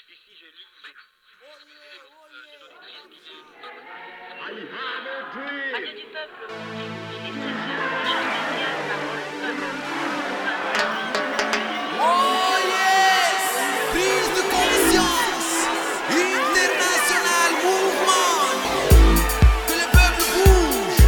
Ici, j'ai lu que Radio du peuple, il est 16h, chaque spécial, parole peuple. Oh yes! Prise de conscience! International mouvement! Que le peuple bouge!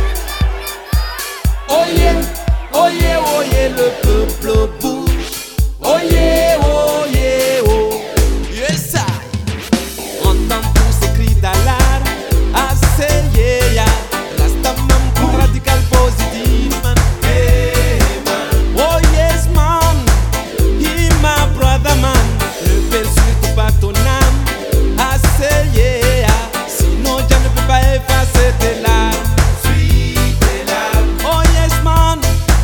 Oh yeah, le peuple bouge! Oh yeah, oh! Yes, I! Entends tous ces cris d'alarme, assez yeah! Rastaman pour radical positif, man! Hey, man! Oh yes, man! My brother man, ne perds surtout pas ton âme. Assez yeah, sinon Dieu ne peut pas effacer tes larmes. Suis tes larmes. Oh yes man,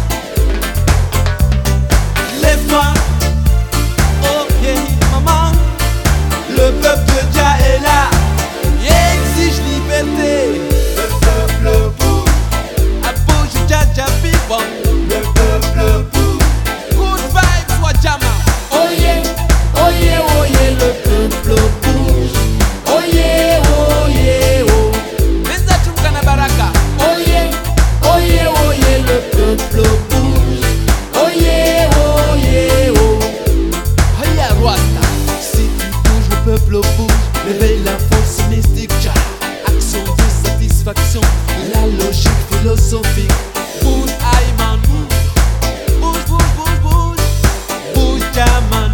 lève-toi. Oh yeah maman, le peuple de Dieu est là. Il exige liberté. Le peuple bouge. A bouge Dja Dja people. Le peuple bouge. Good vibes wa Jama. Oh yeah, le peuple bouge. Oh yeah, oh. Benza Chumkana Baraka. Oh yeah, le peuple bouge. Oh yeah, oh. Haya Rwanda. Si tu bouges, le peuple bouge. Réveille la force mystique, Jah. Action de satisfaction, la logique philosophique. Bouge, aïe man, bouge. Bouge, Jaman.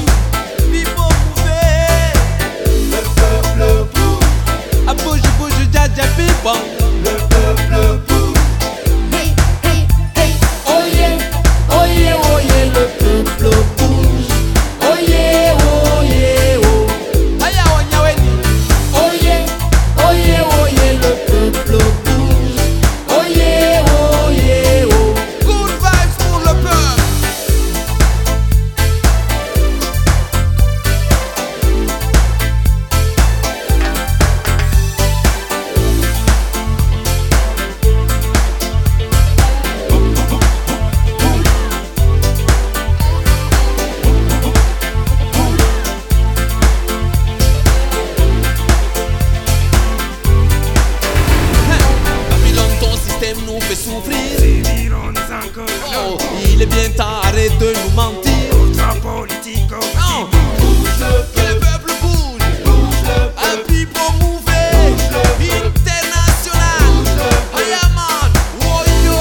People. Le peuple bouge. Hey. Oh yeah, le peuple bouge. Oh yeah, oh. Aya Wanyaweni. Oh yeah, le peuple bouge. Oh yeah, oh. Good vibes pour le peuple. Nous fait souffrir. Oh, il est bien temps, arrête de nous mentir. politique. Oh, que le peuple bouge. A people move. International. Aya man. Oh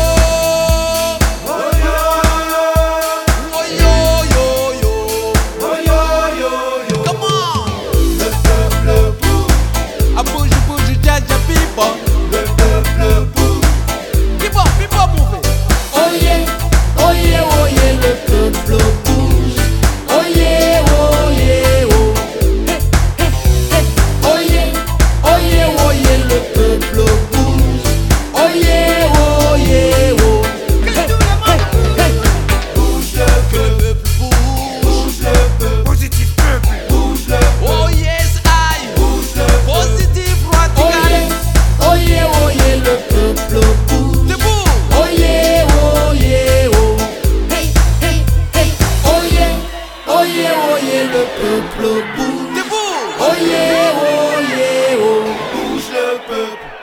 yo. Come on. Le peuple bouge. A bouge Dja Dja people. Le peuple bouge. People move. Oh yeah, le peuple bouge. Oh yeah, oh. Oh yeah, le peuple bouge. Oh yeah, oh. Bouge le peuple. Bouge le peuple. Positif peuple. Bouge le peuple. Oh yes, I. Bouge le peuple. Positive radical. Oh yeah, le peuple bouge. Debout. Oh yeah, oh. Hey. Oh yeah, le peuple bouge. Debout. Oh yeah, oh. Bouge le peuple.